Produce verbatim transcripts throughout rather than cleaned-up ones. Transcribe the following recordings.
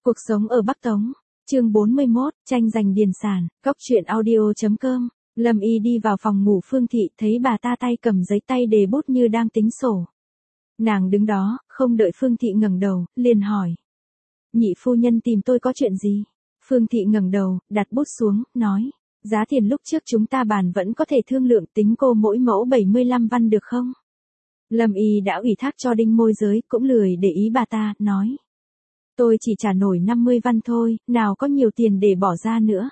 Cuộc sống ở Bắc Tống, chương bốn mươi mốt, tranh giành điền sản, góc truyện audio chấm com. Lâm Y đi vào phòng ngủ Phương Thị, thấy bà ta tay cầm giấy tay đề bút như đang tính sổ. Nàng đứng đó, không đợi Phương Thị ngẩng đầu, liền hỏi. Nhị phu nhân tìm tôi có chuyện gì? Phương Thị ngẩng đầu, đặt bút xuống, nói. Giá tiền lúc trước chúng ta bàn vẫn có thể thương lượng, tính cô mỗi mẫu bảy mươi lăm văn được không? Lâm Y đã ủy thác cho Đinh môi giới, cũng lười để ý bà ta, nói. Tôi chỉ trả nổi năm mươi văn thôi, nào có nhiều tiền để bỏ ra nữa.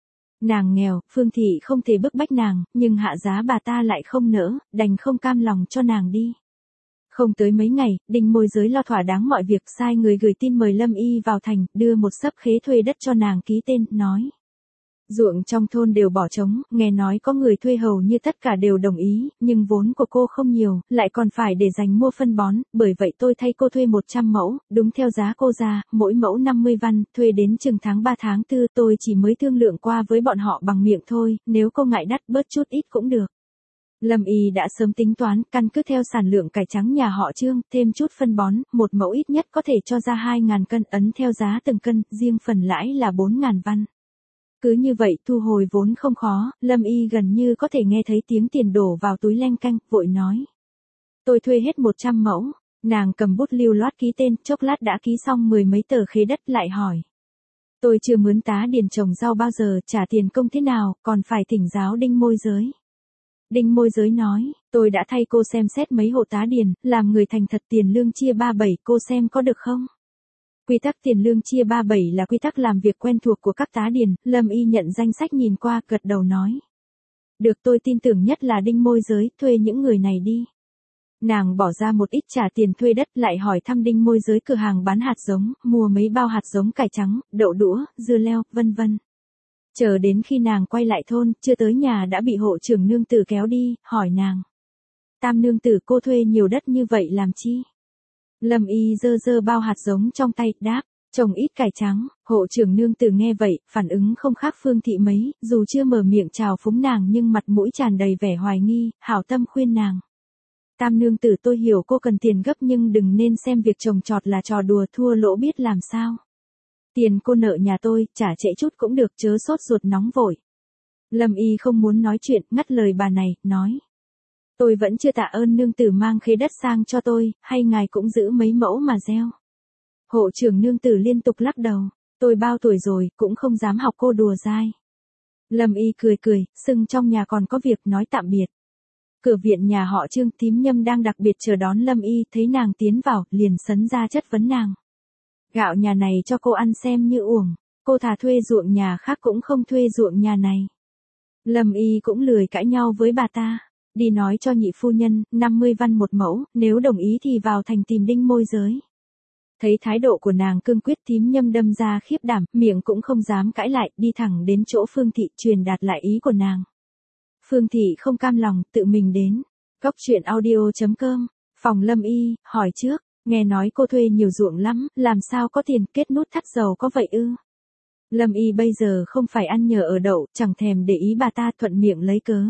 Nàng nghèo, Phương Thị không thể bức bách nàng, nhưng hạ giá bà ta lại không nỡ, đành không cam lòng cho nàng đi. Không tới mấy ngày, Đinh môi giới lo thỏa đáng mọi việc, sai người gửi tin mời Lâm Y vào thành, đưa một xấp khế thuê đất cho nàng ký tên, nói. Ruộng trong thôn đều bỏ trống, nghe nói có người thuê hầu như tất cả đều đồng ý, nhưng vốn của cô không nhiều, lại còn phải để dành mua phân bón, bởi vậy tôi thay cô thuê một trăm mẫu, đúng theo giá cô ra, mỗi mẫu năm mươi văn, thuê đến chừng tháng ba tháng tư, tôi chỉ mới thương lượng qua với bọn họ bằng miệng thôi, nếu cô ngại đắt bớt chút ít cũng được. Lâm Y đã sớm tính toán, căn cứ theo sản lượng cải trắng nhà họ Trương, thêm chút phân bón, một mẫu ít nhất có thể cho ra hai ngàn cân, ấn theo giá từng cân, riêng phần lãi là bốn ngàn văn. Cứ như vậy thu hồi vốn không khó, Lâm Y gần như có thể nghe thấy tiếng tiền đổ vào túi leng canh, vội nói. Tôi thuê hết một trăm mẫu, nàng cầm bút lưu loát ký tên, chốc lát đã ký xong mười mấy tờ khế đất, lại hỏi. Tôi chưa mướn tá điền trồng rau bao giờ, trả tiền công thế nào, còn phải thỉnh giáo Đinh môi giới. Đinh môi giới nói, tôi đã thay cô xem xét mấy hộ tá điền, làm người thành thật, tiền lương chia ba bảy, cô xem có được không? Quy tắc tiền lương chia ba bảy là quy tắc làm việc quen thuộc của các tá điền, Lâm Y nhận danh sách nhìn qua, gật đầu nói. Được, tôi tin tưởng nhất là Đinh môi giới, thuê những người này đi. Nàng bỏ ra một ít trả tiền thuê đất, lại hỏi thăm Đinh môi giới cửa hàng bán hạt giống, mua mấy bao hạt giống cải trắng, đậu đũa, dưa leo, vân vân. Chờ đến khi nàng quay lại thôn, chưa tới nhà đã bị hộ trưởng nương tử kéo đi, hỏi nàng. Tam nương tử, cô thuê nhiều đất như vậy làm chi? Lâm Y dơ dơ bao hạt giống trong tay, đáp, trồng ít cải trắng. Hộ trưởng nương tử nghe vậy, phản ứng không khác Phương Thị mấy, dù chưa mở miệng chào phúng nàng nhưng mặt mũi tràn đầy vẻ hoài nghi, hảo tâm khuyên nàng. Tam nương tử, tôi hiểu cô cần tiền gấp nhưng đừng nên xem việc trồng trọt là trò đùa, thua lỗ biết làm sao. Tiền cô nợ nhà tôi, trả trễ chút cũng được, chớ sốt ruột nóng vội. Lâm Y không muốn nói chuyện, ngắt lời bà này, nói. Tôi vẫn chưa tạ ơn nương tử mang khế đất sang cho tôi, hay ngài cũng giữ mấy mẫu mà gieo. Hộ trưởng nương tử liên tục lắc đầu, tôi bao tuổi rồi, cũng không dám học cô đùa dai. Lâm Y cười cười, xưng trong nhà còn có việc, nói tạm biệt. Cửa viện nhà họ Trương, Thím Nhâm đang đặc biệt chờ đón Lâm Y, thấy nàng tiến vào, liền sấn ra chất vấn nàng. Gạo nhà này cho cô ăn xem như uổng, cô thà thuê ruộng nhà khác cũng không thuê ruộng nhà này. Lâm Y cũng lười cãi nhau với bà ta. Đi nói cho nhị phu nhân, năm mươi văn một mẫu, nếu đồng ý thì vào thành tìm Đinh môi giới. Thấy thái độ của nàng cương quyết, Thím Nhâm đâm ra khiếp đảm, miệng cũng không dám cãi lại, đi thẳng đến chỗ Phương Thị truyền đạt lại ý của nàng. Phương Thị không cam lòng, tự mình đến. Góc truyện audio chấm com, phòng Lâm Y, hỏi trước, nghe nói cô thuê nhiều ruộng lắm, làm sao có tiền, kết nút thắt dầu có vậy ư? Lâm Y bây giờ không phải ăn nhờ ở đậu, chẳng thèm để ý bà ta, thuận miệng lấy cớ.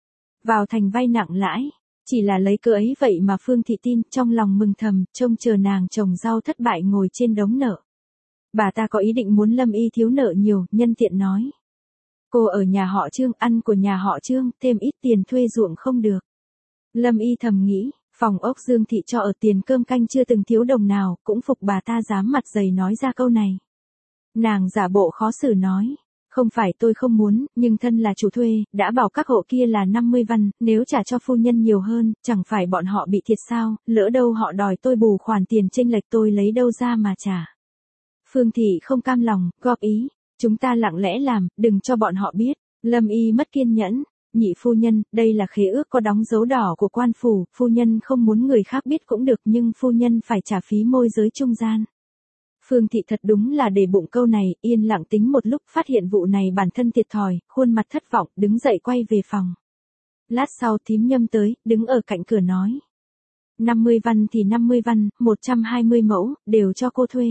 Vào thành vay nặng lãi, chỉ là lấy cớ ấy vậy mà Phương Thị tin, trong lòng mừng thầm, trông chờ nàng trồng rau thất bại ngồi trên đống nợ. Bà ta có ý định muốn Lâm Y thiếu nợ nhiều, nhân tiện nói. Cô ở nhà họ Trương, ăn của nhà họ Trương, thêm ít tiền thuê ruộng không được. Lâm Y thầm nghĩ, phòng ốc Dương Thị cho ở tiền cơm canh chưa từng thiếu đồng nào, cũng phục bà ta dám mặt dày nói ra câu này. Nàng giả bộ khó xử nói. Không phải tôi không muốn, nhưng thân là chủ thuê, đã bảo các hộ kia là năm mươi văn, nếu trả cho phu nhân nhiều hơn, chẳng phải bọn họ bị thiệt sao, lỡ đâu họ đòi tôi bù khoản tiền chênh lệch, tôi lấy đâu ra mà trả. Phương Thị không cam lòng, góp ý, chúng ta lặng lẽ làm, đừng cho bọn họ biết. Lâm Y mất kiên nhẫn, nhị phu nhân, đây là khế ước có đóng dấu đỏ của quan phủ, phu nhân không muốn người khác biết cũng được nhưng phu nhân phải trả phí môi giới trung gian. Phương Thị thật đúng là để bụng câu này, yên lặng tính một lúc, phát hiện vụ này bản thân thiệt thòi, khuôn mặt thất vọng, đứng dậy quay về phòng. Lát sau Thím Nhâm tới, đứng ở cạnh cửa nói. năm mươi văn thì năm mươi văn, một trăm hai mươi mẫu, đều cho cô thuê.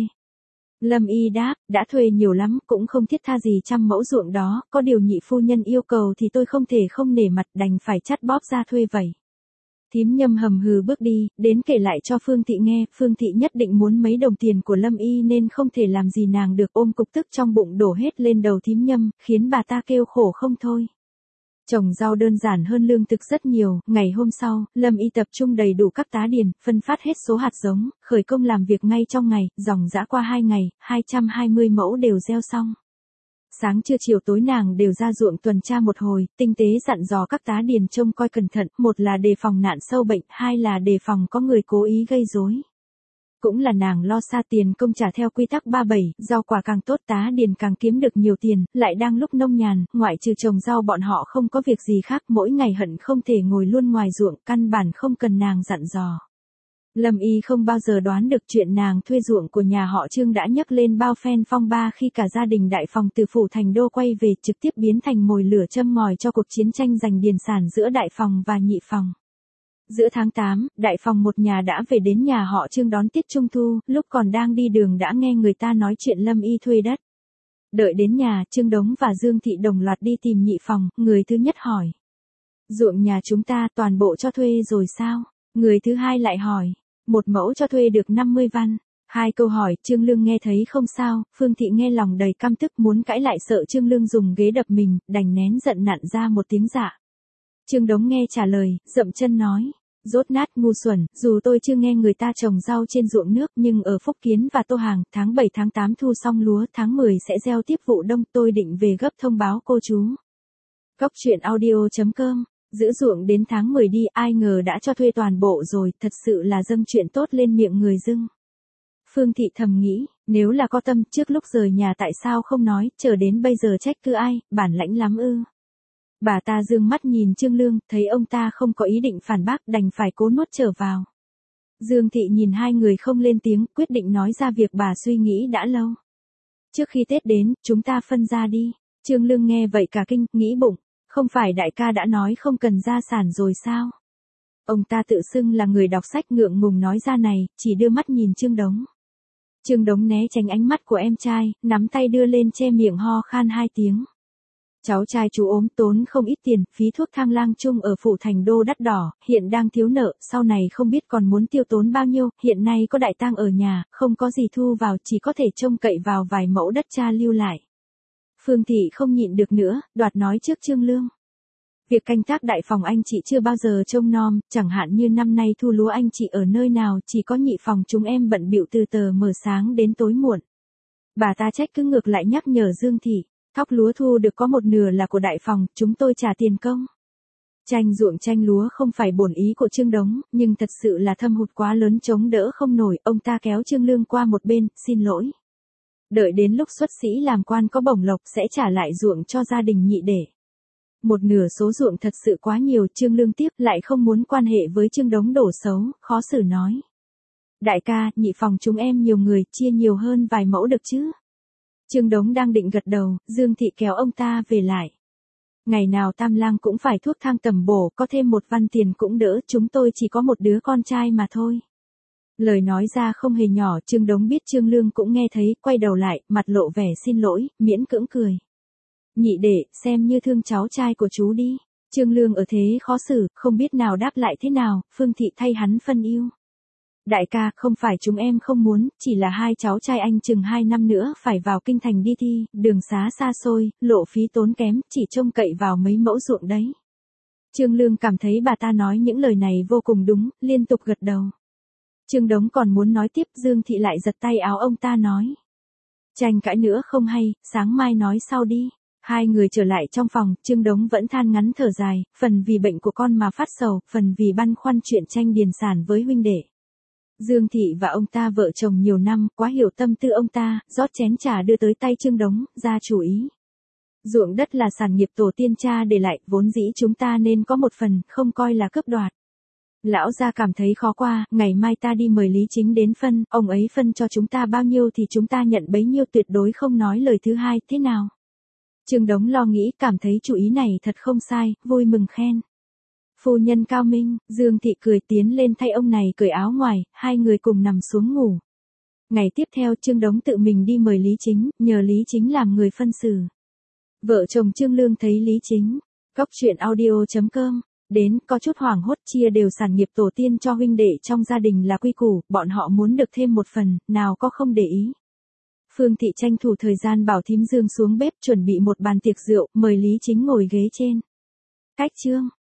Lâm Y đáp, đã thuê nhiều lắm, cũng không thiết tha gì trăm mẫu ruộng đó, có điều nhị phu nhân yêu cầu thì tôi không thể không nể mặt, đành phải chắt bóp ra thuê vậy. Thím Nhâm hầm hừ bước đi, đến kể lại cho Phương Thị nghe, Phương Thị nhất định muốn mấy đồng tiền của Lâm Y nên không thể làm gì nàng được, ôm cục tức trong bụng đổ hết lên đầu thím Nhâm, khiến bà ta kêu khổ không thôi. Trồng rau đơn giản hơn lương thực rất nhiều, ngày hôm sau, Lâm Y tập trung đầy đủ các tá điền, phân phát hết số hạt giống, khởi công làm việc ngay trong ngày, dòng dã qua hai ngày, hai trăm hai mươi mẫu đều gieo xong. Sáng trưa chiều tối nàng đều ra ruộng tuần tra một hồi, tinh tế dặn dò các tá điền trông coi cẩn thận, một là đề phòng nạn sâu bệnh, hai là đề phòng có người cố ý gây rối. Cũng là nàng lo xa tiền công trả theo quy tắc ba bảy, rau quả càng tốt tá điền càng kiếm được nhiều tiền, lại đang lúc nông nhàn, ngoại trừ trồng rau bọn họ không có việc gì khác, mỗi ngày hận không thể ngồi luôn ngoài ruộng, căn bản không cần nàng dặn dò. Lâm Y không bao giờ đoán được chuyện nàng thuê ruộng của nhà họ Trương đã nhấc lên bao phen phong ba khi cả gia đình Đại Phòng từ phủ thành đô quay về, trực tiếp biến thành mồi lửa châm ngòi cho cuộc chiến tranh giành điền sản giữa Đại Phòng và Nhị Phòng. Giữa tháng tám, Đại Phòng một nhà đã về đến nhà họ Trương đón tiết Trung Thu, lúc còn đang đi đường đã nghe người ta nói chuyện Lâm Y thuê đất. Đợi đến nhà, Trương Đống và Dương Thị đồng loạt đi tìm Nhị Phòng, người thứ nhất hỏi. Ruộng nhà chúng ta toàn bộ cho thuê rồi sao? Người thứ hai lại hỏi. Một mẫu cho thuê được năm mươi văn. Hai câu hỏi, Trương Lương nghe thấy không sao, Phương Thị nghe lòng đầy căm tức muốn cãi lại sợ Trương Lương dùng ghế đập mình, đành nén giận nặn ra một tiếng dạ. Trương Đống nghe trả lời, dậm chân nói. Rốt nát ngu xuẩn, dù tôi chưa nghe người ta trồng rau trên ruộng nước nhưng ở Phúc Kiến và Tô Hàng, tháng bảy tháng tám thu xong lúa, tháng mười sẽ gieo tiếp vụ đông, tôi định về gấp thông báo cô chú. Cóc truyện audio chấm com. Giữ ruộng đến tháng mười đi, ai ngờ đã cho thuê toàn bộ rồi, thật sự là dâng chuyện tốt lên miệng người dưng. Phương Thị thầm nghĩ, nếu là có tâm trước lúc rời nhà tại sao không nói, chờ đến bây giờ trách cứ ai, bản lãnh lắm ư. Bà ta dương mắt nhìn Trương Lương, thấy ông ta không có ý định phản bác, đành phải cố nuốt trở vào. Dương Thị nhìn hai người không lên tiếng, quyết định nói ra việc bà suy nghĩ đã lâu. Trước khi Tết đến, chúng ta phân ra đi. Trương Lương nghe vậy cả kinh, nghĩ bụng. Không phải đại ca đã nói không cần gia sản rồi sao? Ông ta tự xưng là người đọc sách ngượng ngùng nói ra này, chỉ đưa mắt nhìn Trương Đống. Trương Đống né tránh ánh mắt của em trai, nắm tay đưa lên che miệng ho khan hai tiếng. Cháu trai chú ốm tốn không ít tiền, phí thuốc thang lang chung ở phủ thành đô đắt đỏ, hiện đang thiếu nợ, sau này không biết còn muốn tiêu tốn bao nhiêu, hiện nay có đại tang ở nhà, không có gì thu vào, chỉ có thể trông cậy vào vài mẫu đất cha lưu lại. Phương Thị không nhịn được nữa, đoạt nói trước Trương Lương. Việc canh tác Đại Phòng anh chị chưa bao giờ trông nom, chẳng hạn như năm nay thu lúa anh chị ở nơi nào, chỉ có Nhị Phòng chúng em bận bịu từ tờ mờ sáng đến tối muộn. Bà ta trách cứ ngược lại nhắc nhở Dương Thị, thóc lúa thu được có một nửa là của Đại Phòng, chúng tôi trả tiền công. Tranh ruộng tranh lúa không phải bổn ý của Trương Đống, nhưng thật sự là thâm hụt quá lớn chống đỡ không nổi, ông ta kéo Trương Lương qua một bên, xin lỗi. Đợi đến lúc xuất sĩ làm quan có bổng lộc sẽ trả lại ruộng cho gia đình Nhị để. Một nửa số ruộng thật sự quá nhiều, Trương Lương tiếp lại không muốn quan hệ với Trương Đống đổ xấu, khó xử nói. Đại ca, Nhị Phòng chúng em nhiều người, chia nhiều hơn vài mẫu được chứ? Trương Đống đang định gật đầu, Dương Thị kéo ông ta về lại. Ngày nào Tam Lang cũng phải thuốc thang tầm bổ, có thêm một văn tiền cũng đỡ, chúng tôi chỉ có một đứa con trai mà thôi. Lời nói ra không hề nhỏ, Trương Đống biết Trương Lương cũng nghe thấy, quay đầu lại, mặt lộ vẻ xin lỗi, miễn cưỡng cười. Nhị đệ, xem như thương cháu trai của chú đi. Trương Lương ở thế khó xử, không biết nào đáp lại thế nào, Phương Thị thay hắn phân ưu. Đại ca, không phải chúng em không muốn, chỉ là hai cháu trai anh chừng hai năm nữa phải vào kinh thành đi thi, đường xá xa xôi, lộ phí tốn kém, chỉ trông cậy vào mấy mẫu ruộng đấy. Trương Lương cảm thấy bà ta nói những lời này vô cùng đúng, liên tục gật đầu. Trương Đống còn muốn nói tiếp, Dương Thị lại giật tay áo ông ta nói. Tranh cãi nữa không hay, sáng mai nói sau đi. Hai người trở lại trong phòng, Trương Đống vẫn than ngắn thở dài, phần vì bệnh của con mà phát sầu, phần vì băn khoăn chuyện tranh điền sản với huynh đệ. Dương Thị và ông ta vợ chồng nhiều năm, quá hiểu tâm tư ông ta, rót chén trà đưa tới tay Trương Đống, ra chủ ý. Ruộng đất là sản nghiệp tổ tiên cha để lại, vốn dĩ chúng ta nên có một phần, không coi là cướp đoạt. Lão gia cảm thấy khó qua, ngày mai ta đi mời Lý Chính đến phân, ông ấy phân cho chúng ta bao nhiêu thì chúng ta nhận bấy nhiêu, tuyệt đối không nói lời thứ hai, thế nào? Trương Đống lo nghĩ, cảm thấy chủ ý này thật không sai, vui mừng khen. Phu nhân cao minh, Dương Thị cười tiến lên thay ông này cởi áo ngoài, hai người cùng nằm xuống ngủ. Ngày tiếp theo Trương Đống tự mình đi mời Lý Chính, nhờ Lý Chính làm người phân xử. Vợ chồng Trương Lương thấy Lý Chính. Cóc truyện audio chấm com Đến, có chút hoảng hốt, chia đều sản nghiệp tổ tiên cho huynh đệ trong gia đình là quy củ, bọn họ muốn được thêm một phần, nào có không để ý. Phương Thị tranh thủ thời gian bảo thím Dương xuống bếp chuẩn bị một bàn tiệc rượu, mời Lý Chính ngồi ghế trên. Cách chương,